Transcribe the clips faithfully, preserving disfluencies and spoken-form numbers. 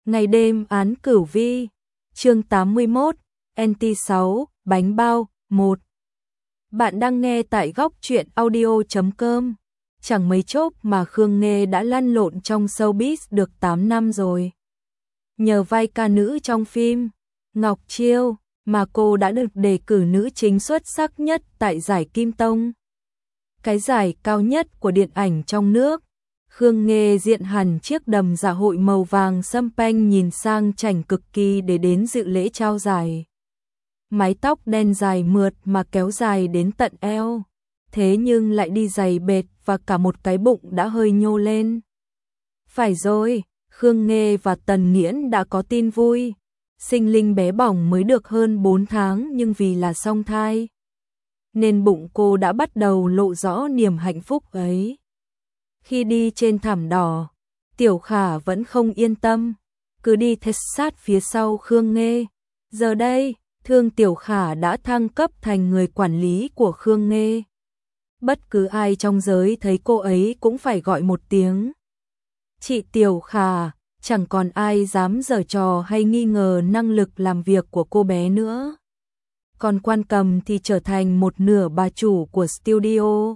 Ngày đêm án cửu vi, chương tám mươi mốt, en tê sáu, bánh bao, một. Bạn đang nghe tại góc truyện audio chấm com. Chẳng mấy chốc mà Khương Nghê đã lăn lộn trong showbiz được tám năm rồi. Nhờ vai ca nữ trong phim Ngọc Chiêu mà cô đã được đề cử nữ chính xuất sắc nhất tại giải Kim Tông, cái giải cao nhất của điện ảnh trong nước. Khương Nghê diện hẳn chiếc đầm dạ hội màu vàng sâm panh nhìn sang chảnh cực kỳ để đến dự lễ trao giải. Mái tóc đen dài mượt mà kéo dài đến tận eo, thế nhưng lại đi giày bệt và cả một cái bụng đã hơi nhô lên. Phải rồi, Khương Nghê và Tần Nghiễn đã có tin vui. Sinh linh bé bỏng mới được hơn bốn tháng nhưng vì là song thai, nên bụng cô đã bắt đầu lộ rõ niềm hạnh phúc ấy. Khi đi trên thảm đỏ, Tiểu Khả vẫn không yên tâm, cứ đi theo sát phía sau Khương Nghê. Giờ đây, Thương Tiểu Khả đã thăng cấp thành người quản lý của Khương Nghê. Bất cứ ai trong giới thấy cô ấy cũng phải gọi một tiếng chị Tiểu Khả, chẳng còn ai dám giở trò hay nghi ngờ năng lực làm việc của cô bé nữa. Còn Quan Cầm thì trở thành một nửa bà chủ của studio.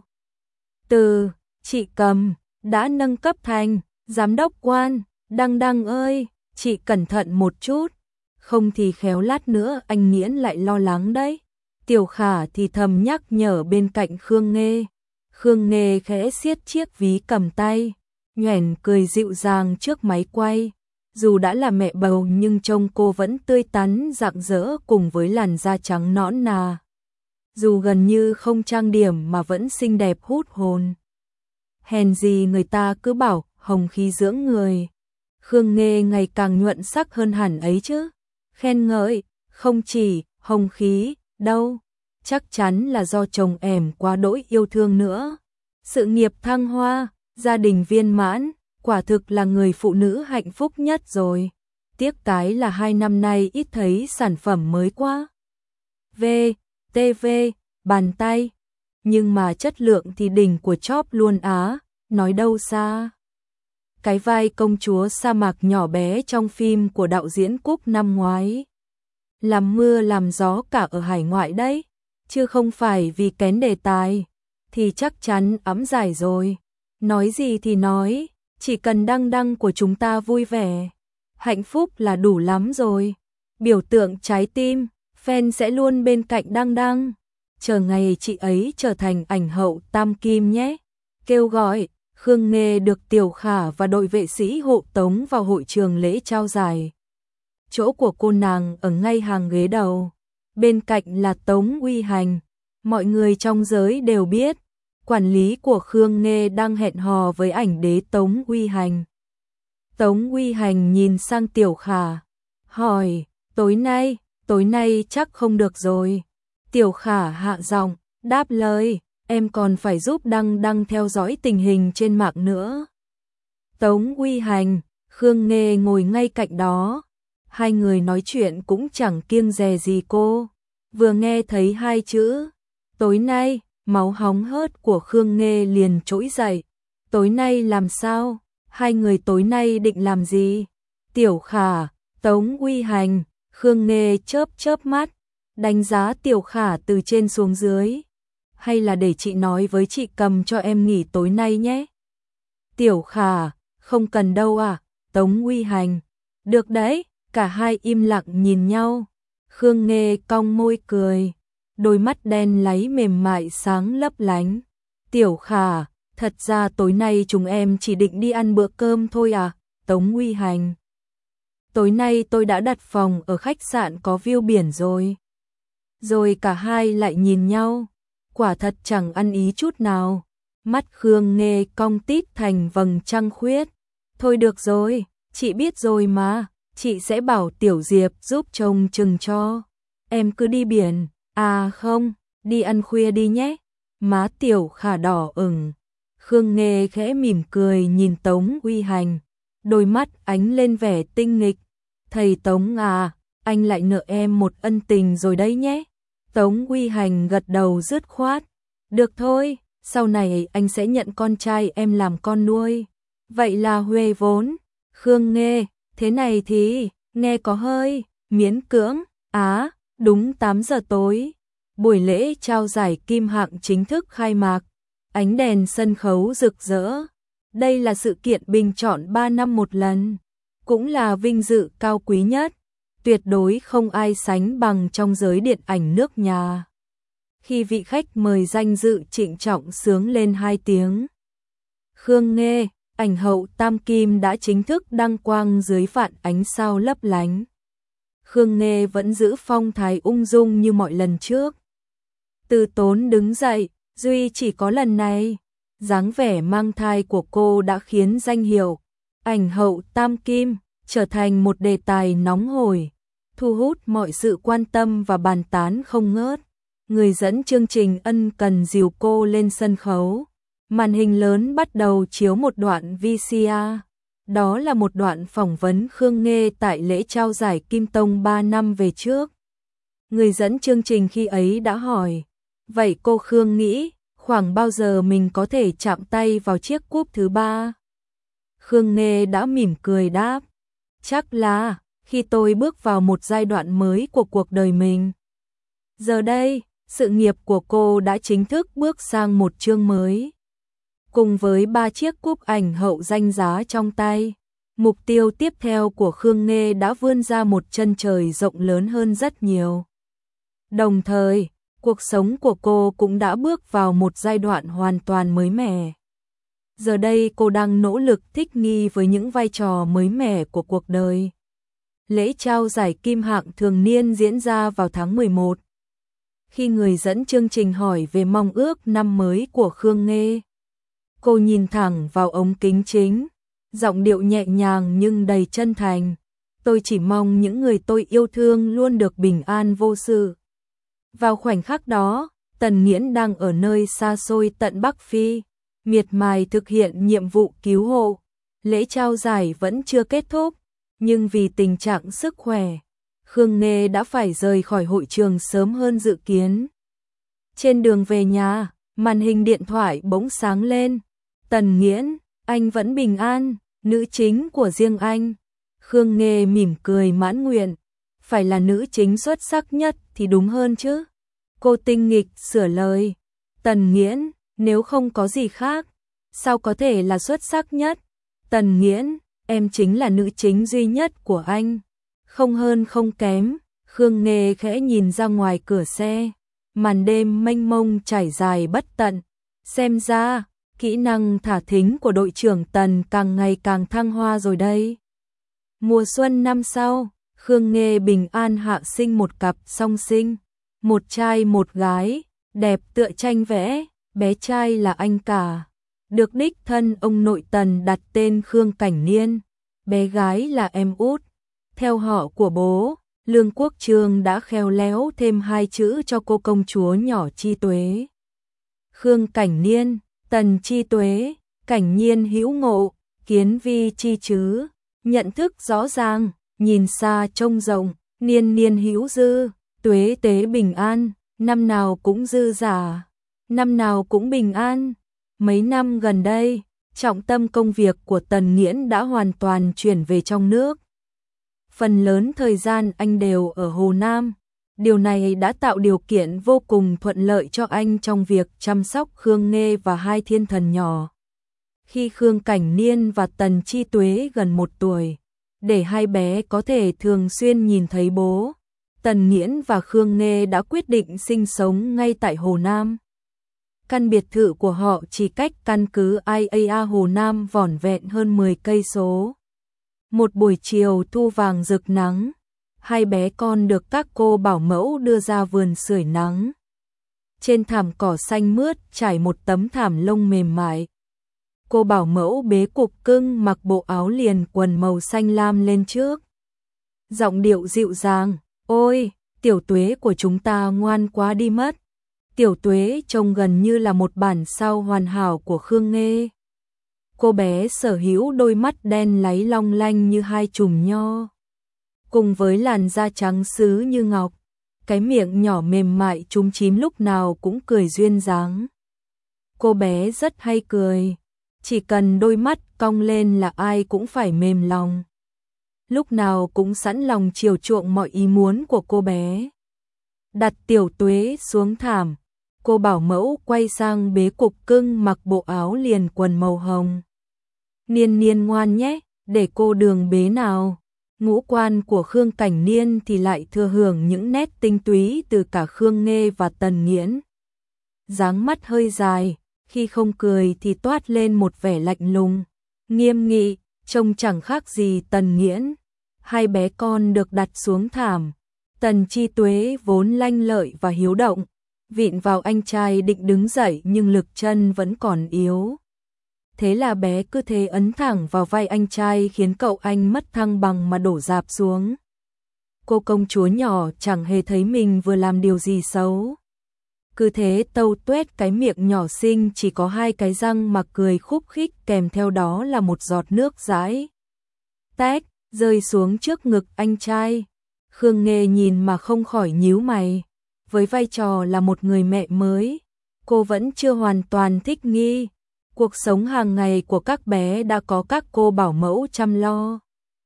Từ chị Cầm đã nâng cấp thành giám đốc quan. Đăng Đăng ơi, chị cẩn thận một chút, không thì khéo lát nữa anh Nghiễn lại lo lắng đấy. Tiểu Khả thì thầm nhắc nhở bên cạnh Khương Nghê. Khương Nghê khẽ siết chiếc ví cầm tay, nhoẻn cười dịu dàng trước máy quay. Dù đã là mẹ bầu nhưng trông cô vẫn tươi tắn rạng rỡ cùng với làn da trắng nõn nà. Dù gần như không trang điểm mà vẫn xinh đẹp hút hồn. Hèn gì người ta cứ bảo hồng khí dưỡng người. Khương Nghê ngày càng nhuận sắc hơn hẳn ấy chứ. Khen ngợi, không chỉ hồng khí đâu, chắc chắn là do chồng ẻm quá đỗi yêu thương nữa. Sự nghiệp thăng hoa, gia đình viên mãn, quả thực là người phụ nữ hạnh phúc nhất rồi. Tiếc cái là hai năm nay ít thấy sản phẩm mới quá. V, tê vê, bàn tay. Nhưng mà chất lượng thì đỉnh của chóp luôn á, nói đâu xa. Cái vai công chúa sa mạc nhỏ bé trong phim của đạo diễn Cúc năm ngoái. Làm mưa làm gió cả ở hải ngoại đấy, chứ không phải vì kén đề tài, thì chắc chắn ẵm giải rồi. Nói gì thì nói, chỉ cần Đăng Đăng của chúng ta vui vẻ, hạnh phúc là đủ lắm rồi. Biểu tượng trái tim, fan sẽ luôn bên cạnh Đăng Đăng. Chờ ngày chị ấy trở thành ảnh hậu tam kim nhé. Kêu gọi, Khương Nghê được Tiểu Khả và đội vệ sĩ hộ tống vào hội trường lễ trao giải. Chỗ của cô nàng ở ngay hàng ghế đầu, bên cạnh là Tống Uy Hành. Mọi người trong giới đều biết, quản lý của Khương Nghê đang hẹn hò với ảnh đế Tống Uy Hành. Tống Uy Hành nhìn sang Tiểu Khả, hỏi, tối nay, tối nay chắc không được rồi. Tiểu Khả hạ giọng, đáp lời, em còn phải giúp Đăng Đăng theo dõi tình hình trên mạng nữa. Tống Uy Hành, Khương Nghê ngồi ngay cạnh đó. Hai người nói chuyện cũng chẳng kiêng dè gì cô. Vừa nghe thấy hai chữ tối nay, máu hóng hớt của Khương Nghê liền trỗi dậy. Tối nay làm sao? Hai người tối nay định làm gì? Tiểu Khả, Tống Uy Hành, Khương Nghê chớp chớp mắt, đánh giá Tiểu Khả từ trên xuống dưới. Hay là để chị nói với chị Cầm cho em nghỉ tối nay nhé. Tiểu Khả, không cần đâu à? Tống Uy Hành, được đấy. Cả hai im lặng nhìn nhau. Khương Nghê cong môi cười, đôi mắt đen láy mềm mại sáng lấp lánh. Tiểu Khả, thật ra tối nay chúng em chỉ định đi ăn bữa cơm thôi à? Tống Uy Hành, tối nay tôi đã đặt phòng ở khách sạn có view biển rồi. Rồi cả hai lại nhìn nhau, quả thật chẳng ăn ý chút nào. Mắt Khương Nghê cong tít thành vầng trăng khuyết. Thôi được rồi, chị biết rồi mà. Chị sẽ bảo Tiểu Diệp giúp chồng chừng cho. Em cứ đi biển, à không, đi ăn khuya đi nhé. Má Tiểu Khả đỏ ửng. Khương Nghê khẽ mỉm cười nhìn Tống Uy Hành, đôi mắt ánh lên vẻ tinh nghịch. Thầy Tống à, anh lại nợ em một ân tình rồi đấy nhé. Tống Uy Hành gật đầu dứt khoát. Được thôi, sau này anh sẽ nhận con trai em làm con nuôi. Vậy là huề vốn. Khương Nghê, Thế này thì, nghe có hơi, miễn cưỡng, á, đúng tám giờ tối. Buổi lễ trao giải kim hạng chính thức khai mạc, ánh đèn sân khấu rực rỡ. Đây là sự kiện bình chọn ba năm một lần, cũng là vinh dự cao quý nhất, tuyệt đối không ai sánh bằng trong giới điện ảnh nước nhà. Khi vị khách mời danh dự trịnh trọng sướng lên hai tiếng Khương Nghê, ảnh hậu Tam Kim đã chính thức đăng quang dưới vạn ánh sao lấp lánh. Khương Nghê vẫn giữ phong thái ung dung như mọi lần trước. Từ tốn đứng dậy, duy chỉ có lần này, dáng vẻ mang thai của cô đã khiến danh hiệu ảnh hậu Tam Kim trở thành một đề tài nóng hổi, thu hút mọi sự quan tâm và bàn tán không ngớt. Người dẫn chương trình ân cần dìu cô lên sân khấu. Màn hình lớn bắt đầu chiếu một đoạn vê xê rờ. Đó là một đoạn phỏng vấn Khương Nghê tại lễ trao giải Kim Tông ba năm về trước. Người dẫn chương trình khi ấy đã hỏi, vậy cô Khương nghĩ khoảng bao giờ mình có thể chạm tay vào chiếc cúp thứ ba? Khương Nghê đã mỉm cười đáp, chắc là khi tôi bước vào một giai đoạn mới của cuộc đời mình. Giờ đây, sự nghiệp của cô đã chính thức bước sang một chương mới. Cùng với ba chiếc cúp ảnh hậu danh giá trong tay, mục tiêu tiếp theo của Khương Nghê đã vươn ra một chân trời rộng lớn hơn rất nhiều. Đồng thời, cuộc sống của cô cũng đã bước vào một giai đoạn hoàn toàn mới mẻ. Giờ đây cô đang nỗ lực thích nghi với những vai trò mới mẻ của cuộc đời. Lễ trao giải kim hạng thường niên diễn ra vào tháng mười một. Khi người dẫn chương trình hỏi về mong ước năm mới của Khương Nghê, cô nhìn thẳng vào ống kính chính, giọng điệu nhẹ nhàng nhưng đầy chân thành. Tôi chỉ mong những người tôi yêu thương luôn được bình an vô sự. Vào khoảnh khắc đó, Tần Nghiễn đang ở nơi xa xôi tận Bắc Phi, miệt mài thực hiện nhiệm vụ cứu hộ. Lễ trao giải vẫn chưa kết thúc, nhưng vì tình trạng sức khỏe, Khương Nghê đã phải rời khỏi hội trường sớm hơn dự kiến. Trên đường về nhà, màn hình điện thoại bỗng sáng lên. Tần Nghiễn, anh vẫn bình an, nữ chính của riêng anh. Khương Nghê mỉm cười mãn nguyện, phải là nữ chính xuất sắc nhất thì đúng hơn chứ. Cô tinh nghịch sửa lời, Tần Nghiễn, nếu không có gì khác, sao có thể là xuất sắc nhất? Tần Nghiễn, em chính là nữ chính duy nhất của anh, không hơn không kém. Khương Nghê khẽ nhìn ra ngoài cửa xe, màn đêm mênh mông trải dài bất tận. Xem ra, kỹ năng thả thính của đội trưởng Tần càng ngày càng thăng hoa rồi đây. Mùa xuân năm sau, Khương Nghê bình an hạ sinh một cặp song sinh, một trai một gái, đẹp tựa tranh vẽ. Bé trai là anh cả, được đích thân ông nội Tần đặt tên Khương Cảnh Niên. Bé gái là em út, theo họ của bố. Lương Quốc Trương đã khéo léo thêm hai chữ cho cô công chúa nhỏ Chi Tuế. Khương Cảnh Niên, Tần Chi Tuế, Cảnh Nhiên hữu ngộ, Kiến Vi chi chứ. Nhận thức rõ ràng, nhìn xa trông rộng, Niên niên hữu dư, Tuế tế bình an, năm nào cũng dư giả, năm nào cũng bình an. Mấy năm gần đây, trọng tâm công việc của Tần Nghiễn đã hoàn toàn chuyển về trong nước. Phần lớn thời gian anh đều ở Hồ Nam. Điều này đã tạo điều kiện vô cùng thuận lợi cho anh trong việc chăm sóc Khương Nghê và hai thiên thần nhỏ. Khi Khương Cảnh Niên và Tần Chi Tuế gần một tuổi, để hai bé có thể thường xuyên nhìn thấy bố, Tần Nghiễn và Khương Nghê đã quyết định sinh sống ngay tại Hồ Nam. Căn biệt thự của họ chỉ cách căn cứ i a a Hồ Nam vỏn vẹn hơn mười cây số. Một buổi chiều thu vàng rực nắng, hai bé con được các cô bảo mẫu đưa ra vườn sưởi nắng. Trên thảm cỏ xanh mướt trải một tấm thảm lông mềm mại. Cô bảo mẫu bế cục cưng mặc bộ áo liền quần màu xanh lam lên trước. Giọng điệu dịu dàng, ôi, Tiểu Tuế của chúng ta ngoan quá đi mất. Tiểu Tuế trông gần như là một bản sao hoàn hảo của Khương Nghê. Cô bé sở hữu đôi mắt đen láy long lanh như hai chùm nho, cùng với làn da trắng sứ như ngọc, cái miệng nhỏ mềm mại chúm chím lúc nào cũng cười duyên dáng. Cô bé rất hay cười, chỉ cần đôi mắt cong lên là ai cũng phải mềm lòng. lúc nào cũng sẵn lòng chiều chuộng mọi ý muốn của cô bé. Đặt Tiểu Tuế xuống thảm, cô bảo mẫu quay sang bế Cục Cưng mặc bộ áo liền quần màu hồng. Niên Niên ngoan nhé, để cô Đường bế nào. Ngũ quan của Khương Cảnh Niên thì lại thừa hưởng những nét tinh túy từ cả Khương Nghê và Tần Nghiễn. Dáng mắt hơi dài, khi không cười thì toát lên một vẻ lạnh lùng, nghiêm nghị, trông chẳng khác gì Tần Nghiễn. Hai bé con được đặt xuống thảm. Tần Chi Tuế vốn lanh lợi và hiếu động, vịn vào anh trai định đứng dậy nhưng lực chân vẫn còn yếu. Thế là bé cứ thế ấn thẳng vào vai anh trai khiến cậu anh mất thăng bằng mà đổ rạp xuống. Cô công chúa nhỏ chẳng hề thấy mình vừa làm điều gì xấu. Cứ thế tâu tuét cái miệng nhỏ xinh chỉ có hai cái răng mà cười khúc khích, kèm theo đó là một giọt nước dãi tách rơi xuống trước ngực anh trai. Khương Nghê nhìn mà không khỏi nhíu mày. Với vai trò là một người mẹ mới, cô vẫn chưa hoàn toàn thích nghi. Cuộc sống hàng ngày của các bé đã có các cô bảo mẫu chăm lo.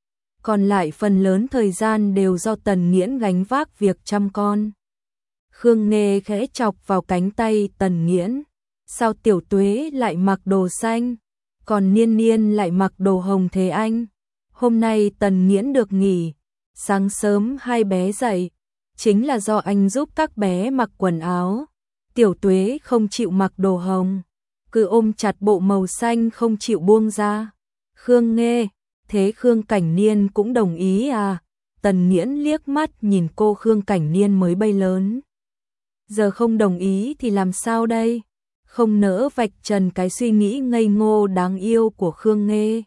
Còn lại phần lớn thời gian đều do Tần Nghiễn gánh vác việc chăm con. Khương Nghê khẽ chọc vào cánh tay Tần Nghiễn. Sao Tiểu Tuế lại mặc đồ xanh, còn Niên Niên lại mặc đồ hồng thế anh? Hôm nay Tần Nghiễn được nghỉ, sáng sớm hai bé dậy, chính là do anh giúp các bé mặc quần áo. Tiểu Tuế không chịu mặc đồ hồng, cứ ôm chặt bộ màu xanh không chịu buông ra. Khương Nghê, thế Khương Cảnh Niên cũng đồng ý à? Tần Nghiễn liếc mắt nhìn cô. Khương Cảnh Niên mới bay lớn, giờ không đồng ý thì làm sao đây? Không nỡ vạch trần cái suy nghĩ ngây ngô đáng yêu của Khương Nghê.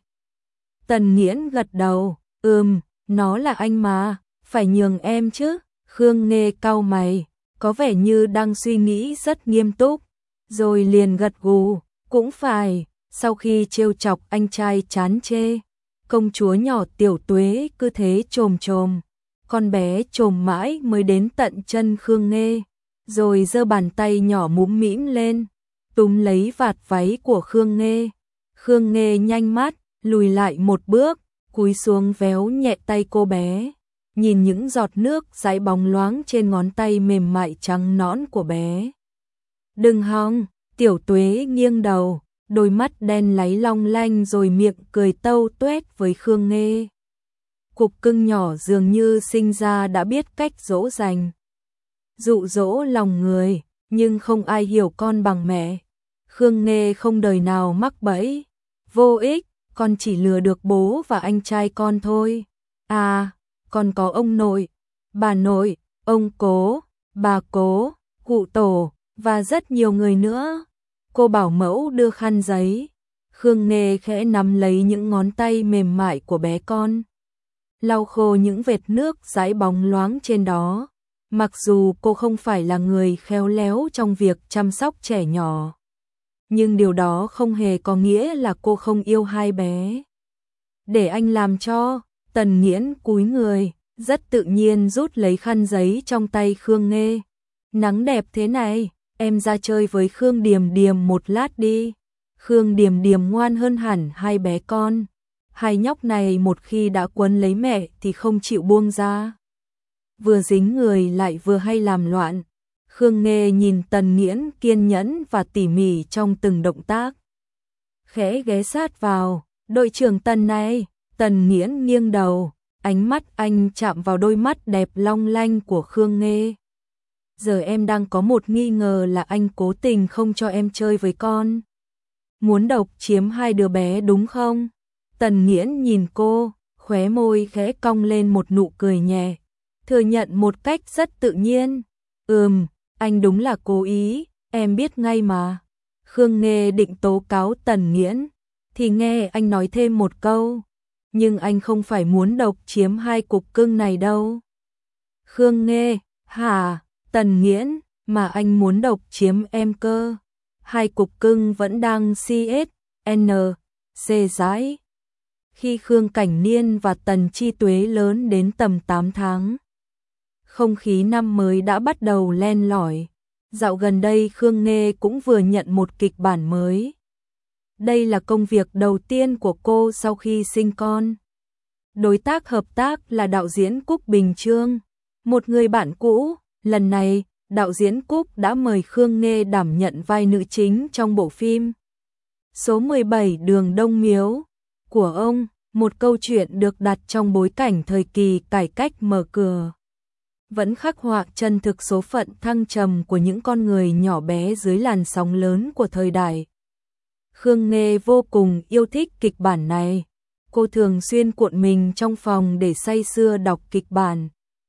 Tần Nghiễn gật đầu, ừm, nó là anh mà, phải nhường em chứ. Khương Nghê cau mày, có vẻ như đang suy nghĩ rất nghiêm túc, rồi liền gật gù, cũng phải. Sau khi trêu chọc anh trai chán chê, công chúa nhỏ Tiểu Tuế cứ thế chồm chồm, con bé chồm mãi mới đến tận chân Khương Nghê, rồi giơ bàn tay nhỏ múm mĩm lên, túm lấy vạt váy của Khương Nghê. Khương Nghê nhanh mắt, lùi lại một bước, cúi xuống véo nhẹ tay cô bé, nhìn những giọt nước dãi bóng loáng trên ngón tay mềm mại trắng nõn của bé. Đừng hòng. Tiểu Tuế nghiêng đầu, đôi mắt đen láy long lanh rồi miệng cười tâu tuét với Khương Nghê. Cục Cưng nhỏ dường như sinh ra đã biết cách dỗ dành, dụ dỗ lòng người, nhưng không ai hiểu con bằng mẹ. Khương Nghê không đời nào mắc bẫy, vô ích, con chỉ lừa được bố và anh trai con thôi. À, còn có ông nội, bà nội, ông cố, bà cố, cụ tổ và rất nhiều người nữa. Cô bảo mẫu đưa khăn giấy. Khương Nghê khẽ nắm lấy những ngón tay mềm mại của bé con, lau khô những vệt nước dãi bóng loáng trên đó. Mặc dù cô không phải là người khéo léo trong việc chăm sóc trẻ nhỏ, nhưng điều đó không hề có nghĩa là cô không yêu hai bé. Để anh làm cho. Tần Nghiễn cúi người, rất tự nhiên rút lấy khăn giấy trong tay Khương Nghê. Nắng đẹp thế này, em ra chơi với Khương Điềm Điềm một lát đi. Khương Điềm Điềm ngoan hơn hẳn hai bé con. Hai nhóc này một khi đã quấn lấy mẹ thì không chịu buông ra, vừa dính người lại vừa hay làm loạn. Khương Nghê nhìn Tần Nghiễn kiên nhẫn và tỉ mỉ trong từng động tác, khẽ ghé sát vào. Đội trưởng Tần này. Tần Nghiễn nghiêng đầu, ánh mắt anh chạm vào đôi mắt đẹp long lanh của Khương Nghê. Giờ em đang có một nghi ngờ là anh cố tình không cho em chơi với con, muốn độc chiếm hai đứa bé đúng không? Tần Nghiễn nhìn cô, khóe môi khẽ cong lên một nụ cười nhẹ, thừa nhận một cách rất tự nhiên. Ừm, anh đúng là cố ý, em biết ngay mà. Khương Nghê định tố cáo Tần Nghiễn, thì nghe anh nói thêm một câu. Nhưng anh không phải muốn độc chiếm hai cục cưng này đâu. Khương Nghê, hả? Tần Nghiễn, mà anh muốn độc chiếm em cơ. Hai cục cưng vẫn đang xê ét en xê dãi. Khi Khương Cảnh Niên và Tần Chi Tuế lớn đến tầm tám tháng, không khí năm mới đã bắt đầu len lỏi. Dạo gần đây Khương Nghê cũng vừa nhận một kịch bản mới. Đây là công việc đầu tiên của cô sau khi sinh con. đối tác hợp tác là đạo diễn Cúc Bình Trương, một người bạn cũ. Lần này, đạo diễn Cúc đã mời Khương Nghê đảm nhận vai nữ chính trong bộ phim số mười bảy Đường Đông Miếu của ông, một câu chuyện được đặt trong bối cảnh thời kỳ cải cách mở cửa, vẫn khắc họa chân thực số phận thăng trầm của những con người nhỏ bé dưới làn sóng lớn của thời đại. Khương Nghê vô cùng yêu thích kịch bản này, cô thường xuyên cuộn mình trong phòng để say sưa đọc kịch bản.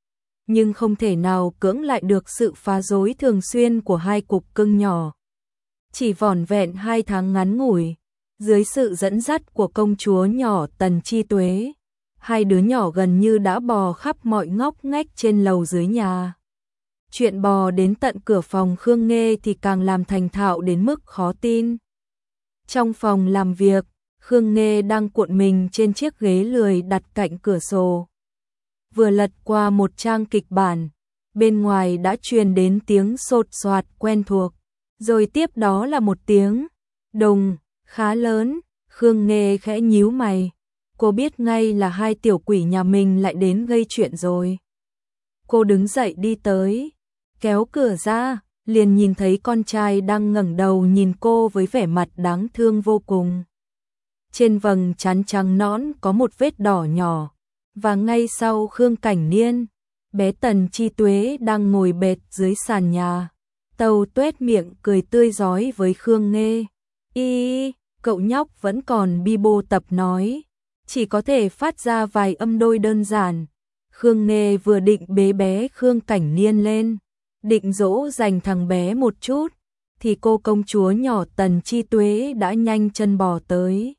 Nhưng không thể nào cưỡng lại được sự phá rối thường xuyên của hai cục cưng nhỏ. Chỉ vỏn vẹn hai tháng ngắn ngủi, dưới sự dẫn dắt của công chúa nhỏ Tần Chi Tuế, hai đứa nhỏ gần như đã bò khắp mọi ngóc ngách trên lầu dưới nhà. Chuyện bò đến tận cửa phòng Khương Nghê thì càng làm thành thạo đến mức khó tin. Trong phòng làm việc, Khương Nghê đang cuộn mình trên chiếc ghế lười đặt cạnh cửa sổ. Vừa lật qua một trang kịch bản, bên ngoài đã truyền đến tiếng sột soạt quen thuộc, rồi tiếp đó là một tiếng đùng khá lớn. Khương Nghê khẽ nhíu mày, cô biết ngay là hai tiểu quỷ nhà mình lại đến gây chuyện rồi. Cô đứng dậy đi tới, kéo cửa ra, liền nhìn thấy con trai đang ngẩng đầu nhìn cô với vẻ mặt đáng thương vô cùng. Trên vầng trán trắng nõn có một vết đỏ nhỏ, và ngay sau Khương Cảnh Niên, bé Tần Chi Tuế đang ngồi bệt dưới sàn nhà, tâu tuét miệng cười tươi rói với Khương Nghê. Y, cậu nhóc vẫn còn bi bô tập nói, chỉ có thể phát ra vài âm đôi đơn giản. Khương Nghê vừa định bế bé Khương Cảnh Niên lên, định dỗ dành thằng bé một chút, thì cô công chúa nhỏ Tần Chi Tuế đã nhanh chân bò tới,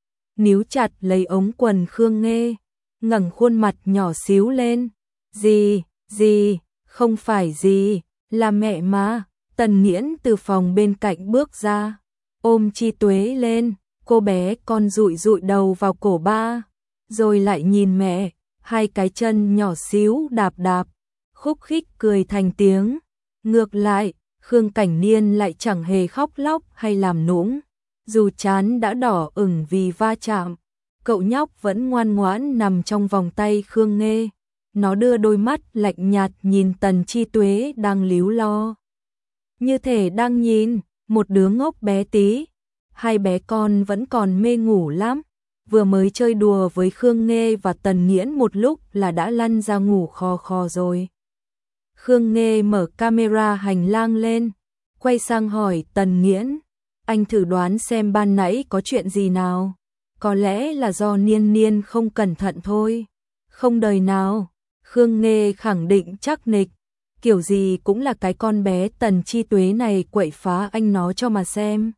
níu chặt lấy ống quần Khương Nghê, ngẩng khuôn mặt nhỏ xíu lên. Gì, gì, không phải gì, là mẹ mà. Tần Nghiễn từ phòng bên cạnh bước ra, ôm Chi Tuế lên, cô bé con dụi dụi đầu vào cổ ba, rồi lại nhìn mẹ, hai cái chân nhỏ xíu đạp đạp, khúc khích cười thành tiếng. Ngược lại, Khương Cảnh Niên lại chẳng hề khóc lóc hay làm nũng, dù trán đã đỏ ửng vì va chạm, cậu nhóc vẫn ngoan ngoãn nằm trong vòng tay Khương Nghê. Nó đưa đôi mắt lạnh nhạt nhìn Tần Chi Tuế đang líu lo, như thể đang nhìn một đứa ngốc bé tí. Hai bé con vẫn còn mê ngủ lắm, vừa mới chơi đùa với Khương Nghê và Tần Nghiễn một lúc là đã lăn ra ngủ khò khò rồi. Khương Nghê mở camera hành lang lên, quay sang hỏi Tần Nghiễn, anh thử đoán xem ban nãy có chuyện gì nào, có lẽ là do Niên Niên không cẩn thận thôi. Không đời nào. Khương Nghê khẳng định chắc nịch, kiểu gì cũng là cái con bé Tần Chi Tuế này quậy phá anh nó cho mà xem.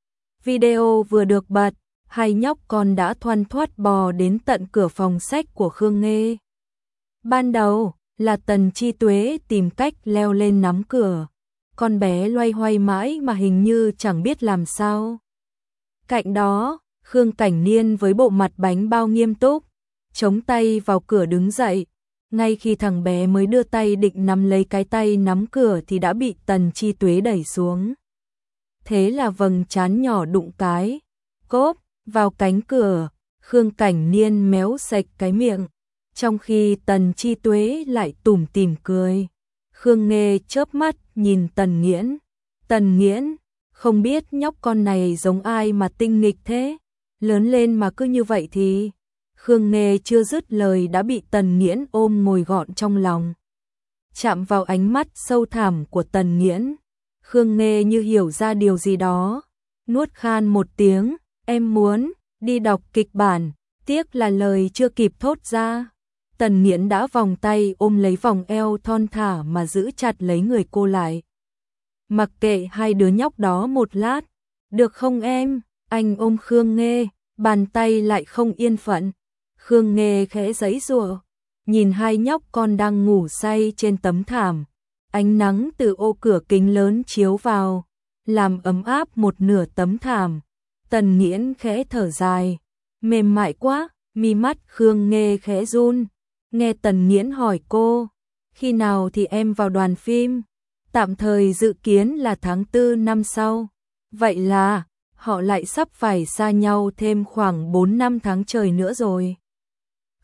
Video vừa được bật, hai nhóc con đã thoăn thoắt bò đến tận cửa phòng sách của Khương Nghê. Ban đầu là Tần Chi Tuế tìm cách leo lên nắm cửa, con bé loay hoay mãi mà hình như chẳng biết làm sao. Cạnh đó, Khương Cảnh Niên với bộ mặt bánh bao nghiêm túc, chống tay vào cửa đứng dậy. Ngay khi thằng bé mới đưa tay định nắm lấy cái tay nắm cửa thì đã bị Tần Chi Tuế đẩy xuống. Thế là vầng trán nhỏ đụng cái, cốp, vào cánh cửa. Khương Cảnh Niên méo sạch cái miệng, trong khi Tần Chi Tuế lại tủm tỉm cười. Khương Nghê chớp mắt nhìn Tần Nghiễn. Tần Nghiễn, không biết nhóc con này giống ai mà tinh nghịch thế, lớn lên mà cứ như vậy thì... Khương Nghê chưa dứt lời đã bị Tần Nghiễn ôm ngồi gọn trong lòng. Chạm vào ánh mắt sâu thẳm của Tần Nghiễn, Khương Nghê như hiểu ra điều gì đó, nuốt khan một tiếng, em muốn đi đọc kịch bản, tiếc là lời chưa kịp thốt ra. Tần Nghiễn đã vòng tay ôm lấy vòng eo thon thả mà giữ chặt lấy người cô lại. Mặc kệ hai đứa nhóc đó một lát, được không em? Anh ôm Khương Nghê, bàn tay lại không yên phận. Khương Nghê khẽ giãy giụa, nhìn hai nhóc con đang ngủ say trên tấm thảm. Ánh nắng từ ô cửa kính lớn chiếu vào, làm ấm áp một nửa tấm thảm. Tần Nghiễn khẽ thở dài, mềm mại quá. Mi mắt Khương Nghê khẽ run, nghe Tần Nghiễn hỏi cô, khi nào thì em vào đoàn phim? Tạm thời dự kiến là tháng tư năm sau. Vậy là họ lại sắp phải xa nhau thêm khoảng bốn năm tháng trời nữa rồi.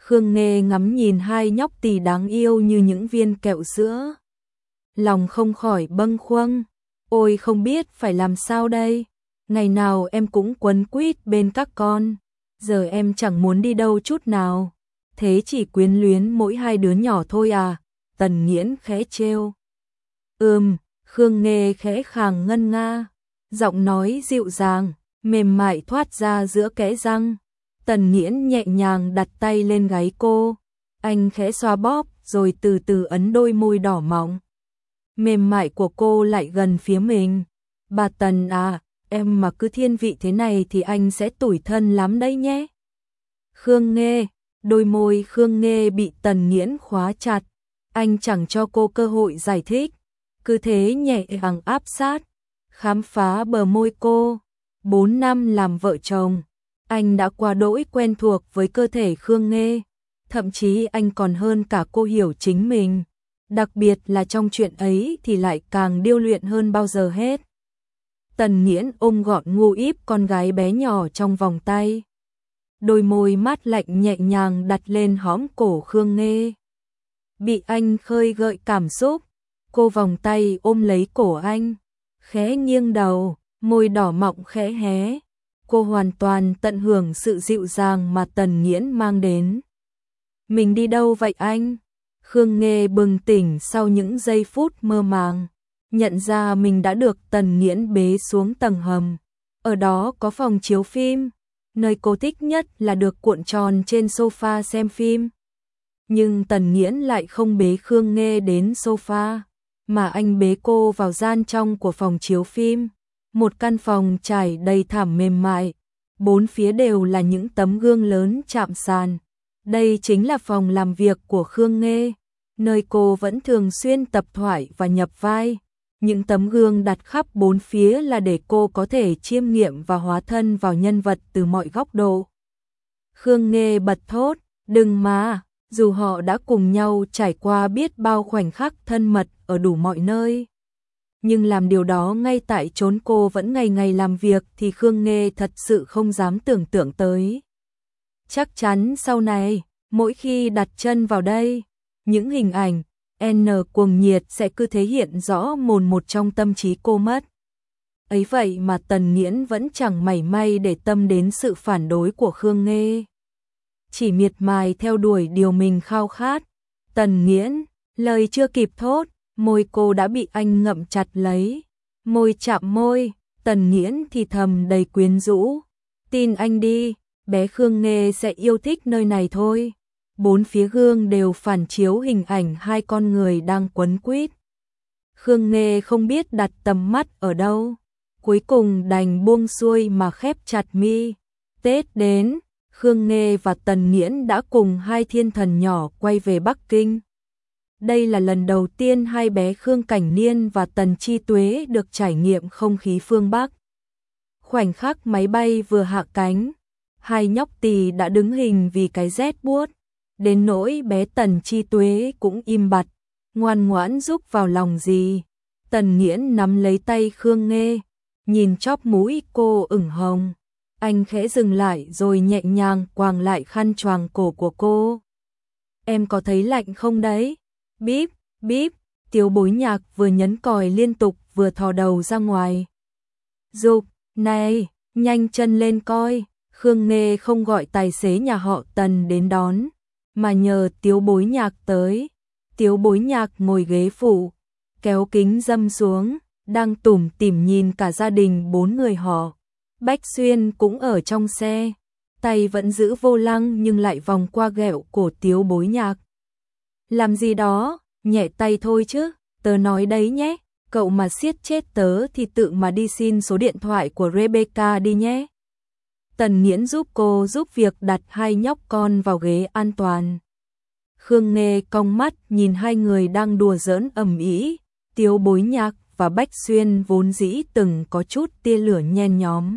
Khương Nghê ngắm nhìn hai nhóc tỳ đáng yêu như những viên kẹo sữa. Lòng không khỏi bâng khuâng. Ôi không biết phải làm sao đây. Ngày nào em cũng quấn quýt bên các con. Giờ em chẳng muốn đi đâu chút nào. Thế chỉ quyến luyến mỗi hai đứa nhỏ thôi à? Tần Nghiễn khẽ trêu. Ừm, Khương Nghê khẽ khàng ngân nga. Giọng nói dịu dàng, mềm mại thoát ra giữa kẽ răng. Tần Nghiễn nhẹ nhàng đặt tay lên gáy cô. Anh khẽ xoa bóp rồi từ từ ấn đôi môi đỏ mọng mềm mại của cô lại gần phía mình. Bà Tần à, em mà cứ thiên vị thế này thì anh sẽ tủi thân lắm đấy nhé. Khương Nghê, đôi môi Khương Nghê bị Tần Nghiễn khóa chặt. Anh chẳng cho cô cơ hội giải thích. Cứ thế nhẹ nhàng áp sát, khám phá bờ môi cô. Bốn năm làm vợ chồng, anh đã quá đỗi quen thuộc với cơ thể Khương Nghê. Thậm chí anh còn hơn cả cô hiểu chính mình. Đặc biệt là trong chuyện ấy thì lại càng điêu luyện hơn bao giờ hết. Tần Nghiễn ôm gọn ngu íp con gái bé nhỏ trong vòng tay. Đôi môi mát lạnh nhẹ nhàng đặt lên hõm cổ Khương Nghê. Bị anh khơi gợi cảm xúc, cô vòng tay ôm lấy cổ anh, khẽ nghiêng đầu, môi đỏ mọng khẽ hé. Cô hoàn toàn tận hưởng sự dịu dàng mà Tần Nghiễn mang đến. Mình đi đâu vậy anh? Khương Nghê bừng tỉnh sau những giây phút mơ màng, nhận ra mình đã được Tần Nghiễn bế xuống tầng hầm. Ở đó có phòng chiếu phim, nơi cô thích nhất là được cuộn tròn trên sofa xem phim. Nhưng Tần Nghiễn lại không bế Khương Nghê đến sofa, mà anh bế cô vào gian trong của phòng chiếu phim. Một căn phòng trải đầy thảm mềm mại, bốn phía đều là những tấm gương lớn chạm sàn. Đây chính là phòng làm việc của Khương Nghê, nơi cô vẫn thường xuyên tập thoại và nhập vai. Những tấm gương đặt khắp bốn phía là để cô có thể chiêm nghiệm và hóa thân vào nhân vật từ mọi góc độ. Khương Nghê bật thốt, đừng mà, dù họ đã cùng nhau trải qua biết bao khoảnh khắc thân mật ở đủ mọi nơi. Nhưng làm điều đó ngay tại chốn cô vẫn ngày ngày làm việc thì Khương Nghê thật sự không dám tưởng tượng tới. Chắc chắn sau này, mỗi khi đặt chân vào đây, những hình ảnh N cuồng nhiệt sẽ cứ thể hiện rõ mồn một trong tâm trí cô mất. Ấy vậy mà Tần Nghiễn vẫn chẳng mảy may để tâm đến sự phản đối của Khương Nghê. Chỉ miệt mài theo đuổi điều mình khao khát. Tần Nghiễn, lời chưa kịp thốt, môi cô đã bị anh ngậm chặt lấy. Môi chạm môi, Tần Nghiễn thì thầm đầy quyến rũ. Tin anh đi, bé Khương Nghê sẽ yêu thích nơi này thôi. Bốn phía gương đều phản chiếu hình ảnh hai con người đang quấn quýt. Khương Nghê không biết đặt tầm mắt ở đâu. Cuối cùng đành buông xuôi mà khép chặt mi. Tết đến, Khương Nghê và Tần Nghiễn đã cùng hai thiên thần nhỏ quay về Bắc Kinh. Đây là lần đầu tiên hai bé Khương Cảnh Niên và Tần Chi Tuế được trải nghiệm không khí phương Bắc. Khoảnh khắc máy bay vừa hạ cánh, hai nhóc tỳ đã đứng hình vì cái rét buốt. Đến nỗi bé Tần Chi Tuế cũng im bặt, ngoan ngoãn rúc vào lòng gì. Tần Nghiễn nắm lấy tay Khương Nghê, nhìn chóp mũi cô ửng hồng. Anh khẽ dừng lại rồi nhẹ nhàng quàng lại khăn choàng cổ của cô. Em có thấy lạnh không đấy? Bíp, bíp, Tiếu Bối Nhạc vừa nhấn còi liên tục vừa thò đầu ra ngoài. Dục, này, nhanh chân lên coi. Khương Nghê không gọi tài xế nhà họ Tần đến đón, mà nhờ Tiếu Bối Nhạc tới. Tiếu Bối Nhạc ngồi ghế phụ, kéo kính râm xuống, đang tủm tỉm nhìn cả gia đình bốn người họ. Bách Xuyên cũng ở trong xe, tay vẫn giữ vô lăng nhưng lại vòng qua ghẹo cổ Tiếu Bối Nhạc. Làm gì đó, nhẹ tay thôi chứ, tớ nói đấy nhé, cậu mà siết chết tớ thì tự mà đi xin số điện thoại của Rebecca đi nhé. Tần Nghiễn giúp cô giúp việc đặt hai nhóc con vào ghế an toàn. Khương Nghê cong mắt nhìn hai người đang đùa giỡn ầm ĩ. Tiếu Bối Nhạc và Bách Xuyên vốn dĩ từng có chút tia lửa nhen nhóm,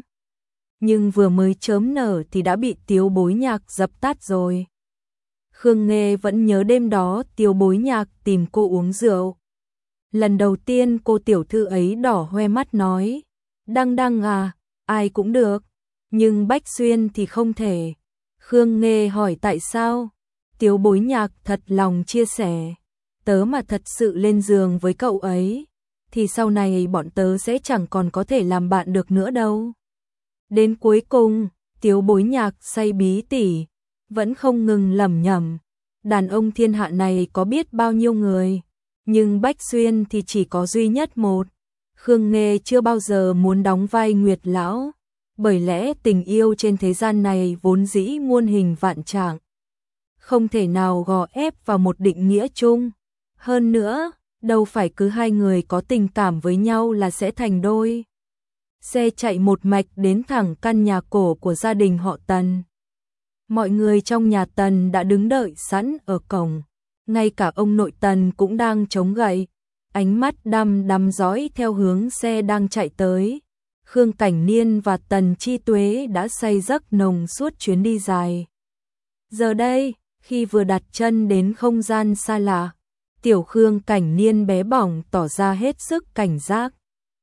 nhưng vừa mới chớm nở thì đã bị Tiếu Bối Nhạc dập tắt rồi. Khương Nghê vẫn nhớ đêm đó Tiếu Bối Nhạc tìm cô uống rượu. Lần đầu tiên cô tiểu thư ấy đỏ hoe mắt nói, Đăng Đăng à, ai cũng được, nhưng Bách Xuyên thì không thể. Khương Nghê hỏi tại sao? Tiếu Bối Nhạc thật lòng chia sẻ, tớ mà thật sự lên giường với cậu ấy, thì sau này bọn tớ sẽ chẳng còn có thể làm bạn được nữa đâu. Đến cuối cùng, Tiếu Bối Nhạc say bí tỉ, vẫn không ngừng lẩm nhẩm, đàn ông thiên hạ này có biết bao nhiêu người, nhưng Bách Xuyên thì chỉ có duy nhất một. Khương Nghê chưa bao giờ muốn đóng vai Nguyệt Lão, bởi lẽ tình yêu trên thế gian này vốn dĩ muôn hình vạn trạng, không thể nào gò ép vào một định nghĩa chung. Hơn nữa, đâu phải cứ hai người có tình cảm với nhau là sẽ thành đôi. Xe chạy một mạch đến thẳng căn nhà cổ của gia đình họ Tần. Mọi người trong nhà Tần đã đứng đợi sẵn ở cổng, ngay cả ông nội Tần cũng đang chống gậy, ánh mắt đăm đăm dõi theo hướng xe đang chạy tới. Khương Cảnh Niên và Tần Chi Tuế đã say giấc nồng suốt chuyến đi dài. Giờ đây, khi vừa đặt chân đến không gian xa lạ, tiểu Khương Cảnh Niên bé bỏng tỏ ra hết sức cảnh giác.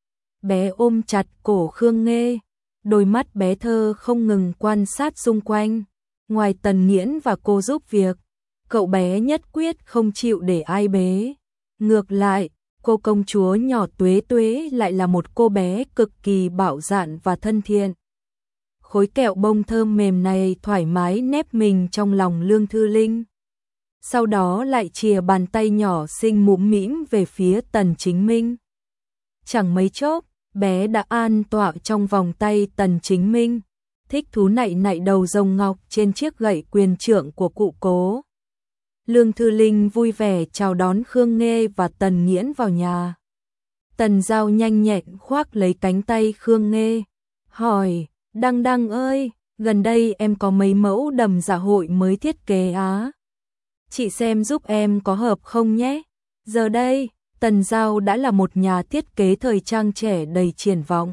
Bé ôm chặt cổ Khương Nghê, đôi mắt bé thơ không ngừng quan sát xung quanh. Ngoài Tần Nghiễn và cô giúp việc, cậu bé nhất quyết không chịu để ai bế. Ngược lại, cô công chúa nhỏ Tuế Tuế lại là một cô bé cực kỳ bạo dạn và thân thiện. Khối kẹo bông thơm mềm này thoải mái nép mình trong lòng Lương Thư Linh. Sau đó lại chìa bàn tay nhỏ xinh mũm mĩm về phía Tần Chính Minh. Chẳng mấy chốc, bé đã an tọa trong vòng tay Tần Chính Minh, thích thú nạy nạy đầu rồng ngọc trên chiếc gậy quyền trượng của cụ Cố. Lương Thư Linh vui vẻ chào đón Khương Nghê và Tần Nghiễn vào nhà. Tần Giao nhanh nhẹn khoác lấy cánh tay Khương Nghê, hỏi, Đăng Đăng ơi, gần đây em có mấy mẫu đầm dạ hội mới thiết kế á? Chị xem giúp em có hợp không nhé? Giờ đây, Tần Giao đã là một nhà thiết kế thời trang trẻ đầy triển vọng.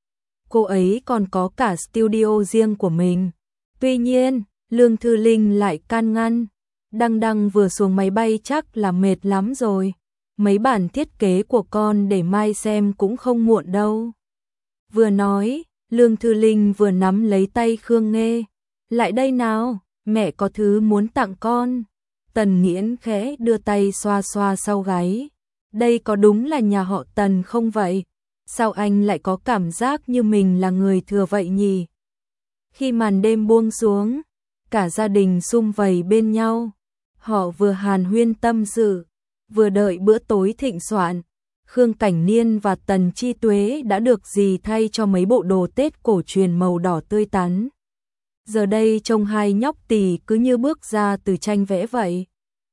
Cô ấy còn có cả studio riêng của mình. Tuy nhiên, Lương Thư Linh lại can ngăn. Đăng Đăng vừa xuống máy bay chắc là mệt lắm rồi. Mấy bản thiết kế của con để mai xem cũng không muộn đâu. Vừa nói, Lương Thư Linh vừa nắm lấy tay Khương Nghê. Lại đây nào, mẹ có thứ muốn tặng con. Tần Nghiễn khẽ đưa tay xoa xoa sau gáy. Đây có đúng là nhà họ Tần không vậy? Sao anh lại có cảm giác như mình là người thừa vậy nhỉ? Khi màn đêm buông xuống, cả gia đình sum vầy bên nhau. Họ vừa hàn huyên tâm sự, vừa đợi bữa tối thịnh soạn. Khương Cảnh Niên và Tần Chi Tuế đã được dì thay cho mấy bộ đồ Tết cổ truyền màu đỏ tươi tắn. Giờ đây trông hai nhóc tỳ cứ như bước ra từ tranh vẽ vậy.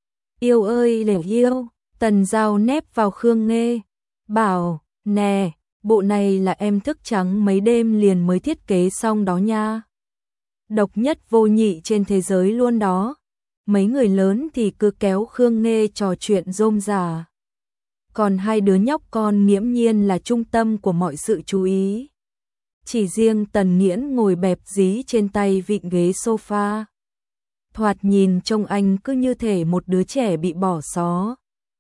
Yêu ơi lệ yêu, Tần Giao nép vào Khương Nghê, bảo, nè, bộ này là em thức trắng mấy đêm liền mới thiết kế xong đó nha. Độc nhất vô nhị trên thế giới luôn đó. Mấy người lớn thì cứ kéo Khương Nghê trò chuyện rôm rả. Còn hai đứa nhóc con nghiễm nhiên là trung tâm của mọi sự chú ý. Chỉ riêng Tần Nghiễn ngồi bẹp dí trên tay vịn ghế sofa. Thoạt nhìn trông anh cứ như thể một đứa trẻ bị bỏ xó.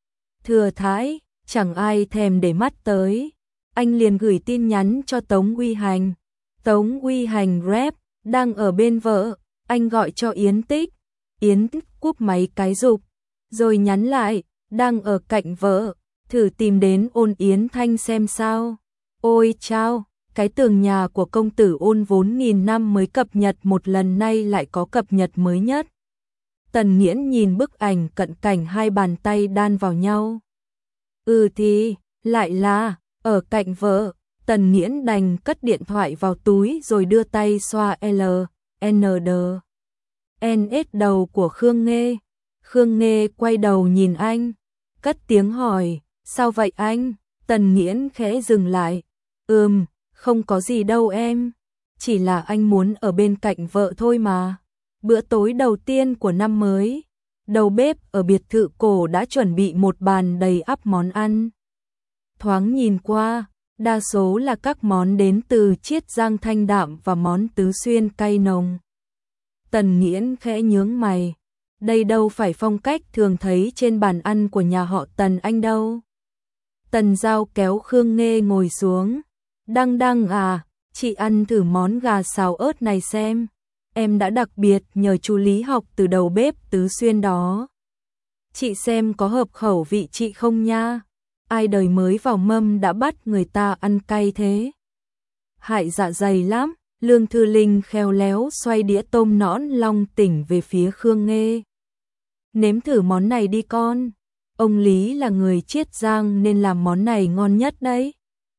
Thừa thãi, chẳng ai thèm để mắt tới. Anh liền gửi tin nhắn cho Tống Uy Hành. Tống Uy Hành rep, đang ở bên vợ. Anh gọi cho Yến Tích. Yến Tích cúp máy cái rụp, rồi nhắn lại, đang ở cạnh vợ. Thử tìm đến Ôn Yến Thanh xem sao. Ôi chao, cái tường nhà của công tử Ôn vốn nghìn năm mới cập nhật một lần nay lại có cập nhật mới nhất. Tần Nghiễn nhìn bức ảnh cận cảnh hai bàn tay đan vào nhau. Ừ thì, lại là, ở cạnh vợ. Tần Nghiễn đành cất điện thoại vào túi rồi đưa tay xoa L, N D, N S đầu của Khương Nghê. Khương Nghê quay đầu nhìn anh, cất tiếng hỏi, sao vậy anh? Tần Nghiễn khẽ dừng lại, ừm, không có gì đâu em, chỉ là anh muốn ở bên cạnh vợ thôi mà. Bữa tối đầu tiên của năm mới, đầu bếp ở biệt thự cổ đã chuẩn bị một bàn đầy ắp món ăn. Thoáng nhìn qua, đa số là các món đến từ Chiết Giang thanh đạm và món Tứ Xuyên cay nồng. Tần Nghiễn khẽ nhướng mày, đây đâu phải phong cách thường thấy trên bàn ăn của nhà họ Tần anh đâu. Tần Giao kéo Khương Nghê ngồi xuống, Đăng Đăng à, chị ăn thử món gà xào ớt này xem. em đã đặc biệt nhờ chú Lý học từ đầu bếp Tứ Xuyên đó. Chị xem có hợp khẩu vị chị không nha. Ai đời mới vào mâm đã bắt người ta ăn cay thế. Hại dạ dày lắm. Lương Thư Linh khéo léo xoay đĩa tôm nõn long tỉnh về phía Khương Nghê. Nếm thử món này đi con. Ông Lý là người Chiết Giang nên làm món này ngon nhất đấy.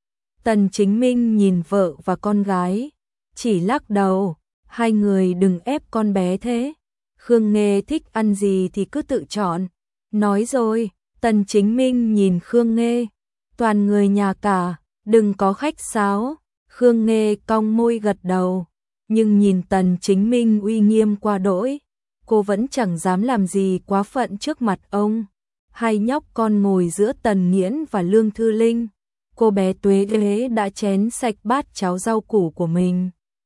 Tần Chính Minh nhìn vợ và con gái, chỉ lắc đầu, hai người đừng ép con bé thế. Khương Nghê thích ăn gì thì cứ tự chọn. Nói rồi, Tần Chính Minh nhìn Khương Nghê, toàn người nhà cả, đừng có khách sáo. Khương Nghê cong môi gật đầu, nhưng nhìn Tần Chính Minh uy nghiêm qua đỗi, cô vẫn chẳng dám làm gì quá phận trước mặt ông. Hai nhóc con ngồi giữa Tần Nghiễn và Lương Thư Linh. Cô bé Tuế Tuế đã chén sạch bát cháo rau củ của mình.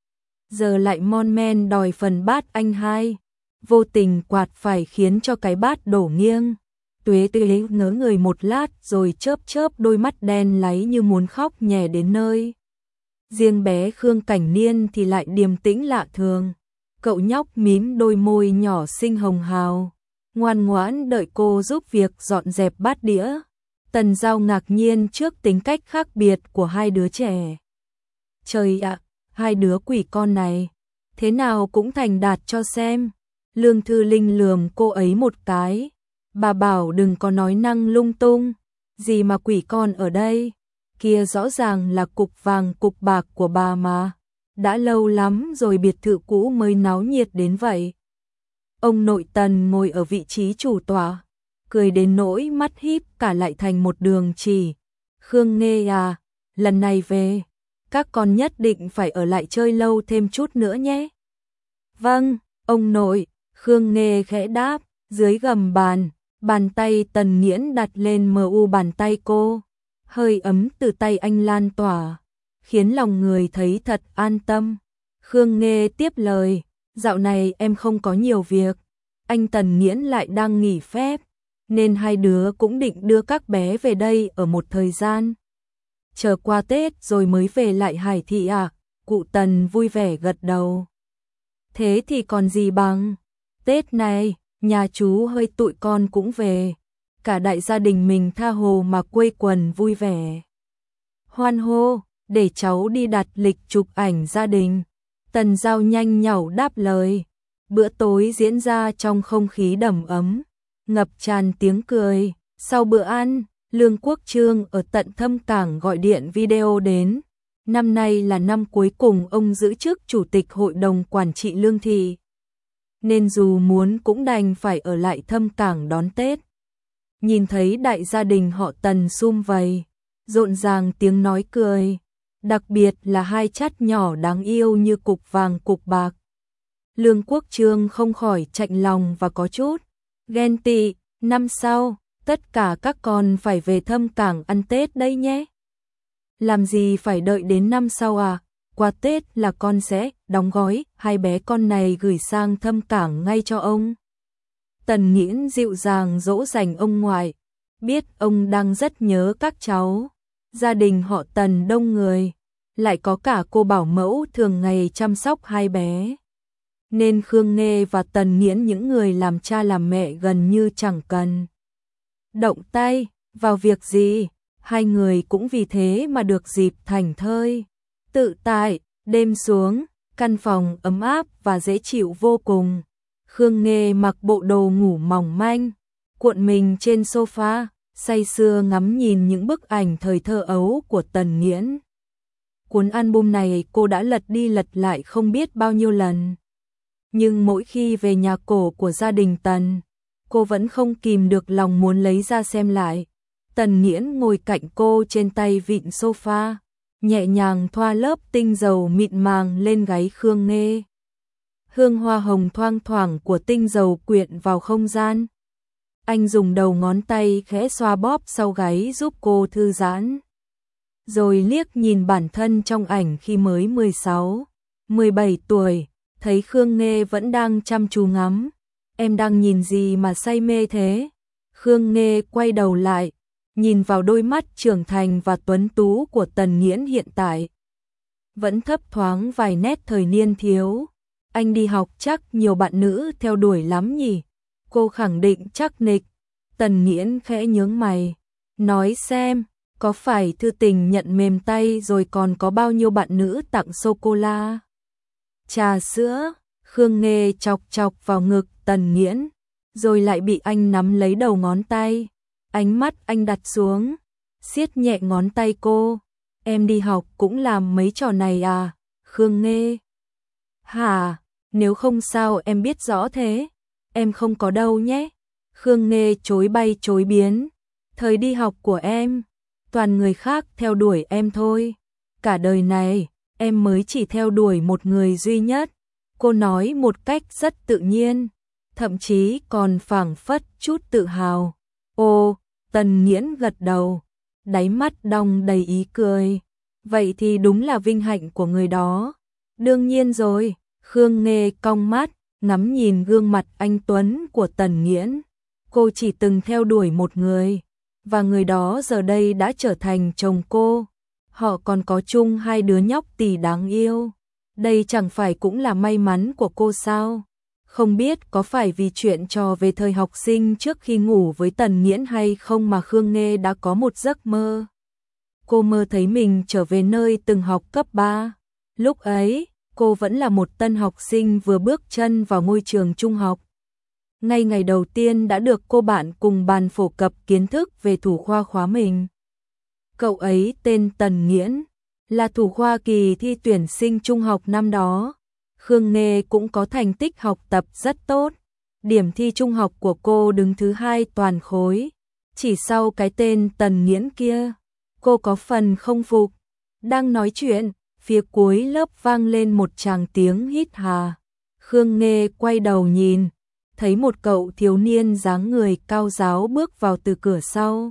Giờ lại mon men đòi phần bát anh hai. Vô tình quạt phải khiến cho cái bát đổ nghiêng. Tuế Tuế ngớ người một lát rồi chớp chớp đôi mắt đen láy như muốn khóc nhè đến nơi. Riêng bé Khương Cảnh Niên thì lại điềm tĩnh lạ thường. Cậu nhóc mím đôi môi nhỏ xinh hồng hào, ngoan ngoãn đợi cô giúp việc dọn dẹp bát đĩa. Tần Giao ngạc nhiên trước tính cách khác biệt của hai đứa trẻ. Trời ạ, hai đứa quỷ con này, thế nào cũng thành đạt cho xem. Lương Thư Linh lườm cô ấy một cái. Bà bảo đừng có nói năng lung tung, gì mà quỷ con ở đây, kia rõ ràng là cục vàng cục bạc của bà mà. Đã lâu lắm rồi biệt thự cũ mới náo nhiệt đến vậy. Ông nội Tần ngồi ở vị trí chủ tọa, cười đến nỗi mắt híp cả lại thành một đường chỉ. Khương Nghê à, lần này về, các con nhất định phải ở lại chơi lâu thêm chút nữa nhé. Vâng, ông nội, Khương Nghê khẽ đáp, dưới gầm bàn, bàn tay Tần Nghiễn đặt lên mờ u bàn tay cô. Hơi ấm từ tay anh lan tỏa, khiến lòng người thấy thật an tâm. Khương Nghê tiếp lời, dạo này em không có nhiều việc, anh Tần Nghiễn lại đang nghỉ phép, nên hai đứa cũng định đưa các bé về đây ở một thời gian. Chờ qua Tết rồi mới về lại Hải Thị à? Cụ Tần vui vẻ gật đầu. Thế thì còn gì bằng, Tết này, nhà chú hơi tụi con cũng về, cả đại gia đình mình tha hồ mà quây quần vui vẻ. Hoan hô, để cháu đi đặt lịch chụp ảnh gia đình. Tần Giao nhanh nhảu đáp lời. Bữa tối diễn ra trong không khí đầm ấm, ngập tràn tiếng cười. Sau bữa ăn, Lương Quốc Trương ở tận Thâm Cảng gọi điện video đến. Năm nay là năm cuối cùng ông giữ chức chủ tịch hội đồng quản trị Lương Thị, nên dù muốn cũng đành phải ở lại Thâm Cảng đón Tết. Nhìn thấy đại gia đình họ Tần sum vầy, rộn ràng tiếng nói cười, đặc biệt là hai chắt nhỏ đáng yêu như cục vàng cục bạc. Lương Quốc Trương không khỏi chạnh lòng và có chút ghen tị. Năm sau, tất cả các con phải về Thâm Cảng ăn Tết đây nhé. Làm gì phải đợi đến năm sau à? Qua Tết là con sẽ đóng gói hai bé con này gửi sang Thâm Cảng ngay cho ông. Tần Nghiễn dịu dàng dỗ dành ông ngoại, biết ông đang rất nhớ các cháu. Gia đình họ Tần đông người, lại có cả cô bảo mẫu thường ngày chăm sóc hai bé. Nên Khương Nghê và Tần Nghiễn những người làm cha làm mẹ gần như chẳng cần động tay vào việc gì, hai người cũng vì thế mà được dịp thảnh thơi, tự tại. Đêm xuống, căn phòng ấm áp và dễ chịu vô cùng. Khương Nghê mặc bộ đồ ngủ mỏng manh, cuộn mình trên sofa, say sưa ngắm nhìn những bức ảnh thời thơ ấu của Tần Nghiễn. Cuốn album này cô đã lật đi lật lại không biết bao nhiêu lần. Nhưng mỗi khi về nhà cổ của gia đình Tần, cô vẫn không kìm được lòng muốn lấy ra xem lại. Tần Nghiễn ngồi cạnh cô trên tay vịn sofa, nhẹ nhàng thoa lớp tinh dầu mịn màng lên gáy Khương Nghê. Hương hoa hồng thoang thoảng của tinh dầu quyện vào không gian. Anh dùng đầu ngón tay khẽ xoa bóp sau gáy giúp cô thư giãn. Rồi liếc nhìn bản thân trong ảnh khi mới mười sáu, mười bảy tuổi, thấy Khương Nghê vẫn đang chăm chú ngắm. Em đang nhìn gì mà say mê thế? Khương Nghê quay đầu lại, nhìn vào đôi mắt trưởng thành và tuấn tú của Tần Nghiễn hiện tại. Vẫn thấp thoáng vài nét thời niên thiếu. anh đi học chắc nhiều bạn nữ theo đuổi lắm nhỉ? Cô khẳng định chắc nịch. Tần Nghiễn khẽ nhướng mày, nói xem, có phải thư tình nhận mềm tay rồi còn có bao nhiêu bạn nữ tặng sô-cô-la, trà sữa? Khương Nghê chọc chọc vào ngực Tần Nghiễn, rồi lại bị anh nắm lấy đầu ngón tay. Ánh mắt anh đặt xuống, siết nhẹ ngón tay cô. Em đi học cũng làm mấy trò này à? Khương Nghê. Hả? Nếu không sao em biết rõ thế? Em không có đâu nhé. Khương Nghê chối bay chối biến. Thời đi học của em, toàn người khác theo đuổi em thôi. Cả đời này, em mới chỉ theo đuổi một người duy nhất. Cô nói một cách rất tự nhiên, thậm chí còn phảng phất chút tự hào. Ồ, Tần Nghiễn gật đầu, đáy mắt đong đầy ý cười. Vậy thì đúng là vinh hạnh của người đó. Đương nhiên rồi. Khương Nghê cong mắt, ngắm nhìn gương mặt anh tuấn của Tần Nghiễn. Cô chỉ từng theo đuổi một người, và người đó giờ đây đã trở thành chồng cô. Họ còn có chung hai đứa nhóc tỳ đáng yêu. Đây chẳng phải cũng là may mắn của cô sao? Không biết có phải vì chuyện trò về thời học sinh trước khi ngủ với Tần Nghiễn hay không mà Khương Nghê đã có một giấc mơ. Cô mơ thấy mình trở về nơi từng học cấp ba. Lúc ấy, cô vẫn là một tân học sinh vừa bước chân vào ngôi trường trung học. Ngay ngày đầu tiên đã được cô bạn cùng bàn phổ cập kiến thức về thủ khoa khóa mình. Cậu ấy tên Tần Nghiễn, là thủ khoa kỳ thi tuyển sinh trung học năm đó. Khương Nghê cũng có thành tích học tập rất tốt. Điểm thi trung học của cô đứng thứ hai toàn khối, chỉ sau cái tên Tần Nghiễn kia. Cô có phần không phục. Đang nói chuyện, phía cuối lớp vang lên một tràng tiếng hít hà. Khương Nghê quay đầu nhìn, thấy một cậu thiếu niên dáng người cao ráo bước vào từ cửa sau.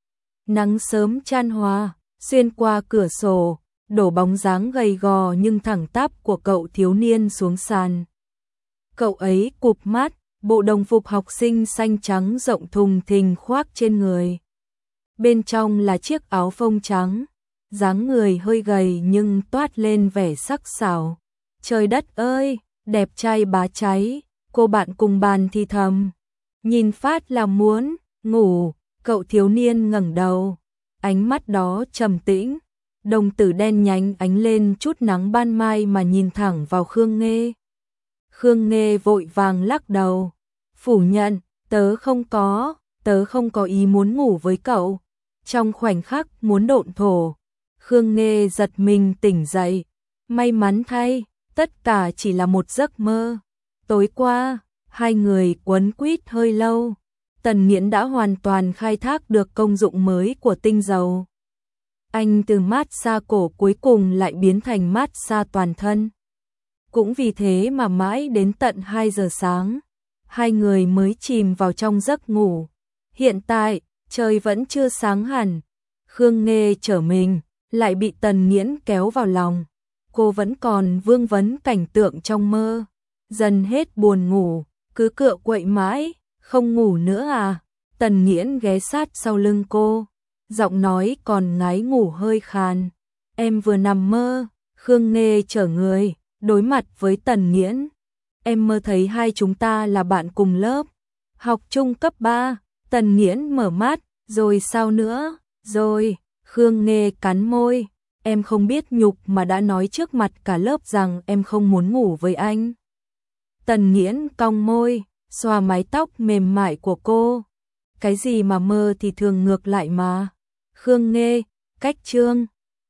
Nắng sớm chan hòa, xuyên qua cửa sổ, đổ bóng dáng gầy gò nhưng thẳng tắp của cậu thiếu niên xuống sàn. Cậu ấy cụp mắt, bộ đồng phục học sinh xanh trắng rộng thùng thình khoác trên người. Bên trong là chiếc áo phông trắng, dáng người hơi gầy nhưng toát lên vẻ sắc sảo. Trời đất ơi, đẹp trai bá cháy, cô bạn cùng bàn thì thầm. Nhìn phát là muốn ngủ, cậu thiếu niên ngẩng đầu, ánh mắt đó trầm tĩnh, đồng tử đen nhánh ánh lên chút nắng ban mai mà nhìn thẳng vào Khương Nghê. Khương Nghê vội vàng lắc đầu, phủ nhận, tớ không có, tớ không có ý muốn ngủ với cậu. Trong khoảnh khắc muốn độn thổ, Khương Nghê giật mình tỉnh dậy. May mắn thay, tất cả chỉ là một giấc mơ. Tối qua, hai người quấn quýt hơi lâu. Tần Nghiễn đã hoàn toàn khai thác được công dụng mới của tinh dầu. Anh từ mát xa cổ cuối cùng lại biến thành mát xa toàn thân. Cũng vì thế mà mãi đến tận hai giờ sáng, hai người mới chìm vào trong giấc ngủ. Hiện tại, trời vẫn chưa sáng hẳn. Khương Nghê trở mình, lại bị Tần Nghiễn kéo vào lòng. Cô vẫn còn vương vấn cảnh tượng trong mơ. Dần hết buồn ngủ, cứ cựa quậy mãi, không ngủ nữa à? Tần Nghiễn ghé sát sau lưng cô, giọng nói còn ngái ngủ hơi khàn. Em vừa nằm mơ. Khương Nghê trở người, đối mặt với Tần Nghiễn. Em mơ thấy hai chúng ta là bạn cùng lớp, học chung cấp ba. Tần Nghiễn mở mắt, rồi sao nữa? Rồi, Khương Nghê cắn môi. Em không biết nhục mà đã nói trước mặt cả lớp rằng em không muốn ngủ với anh. Tần Nghiễn cong môi, xoa mái tóc mềm mại của cô. Cái gì mà mơ thì thường ngược lại mà. Khương Nghê, cách chương.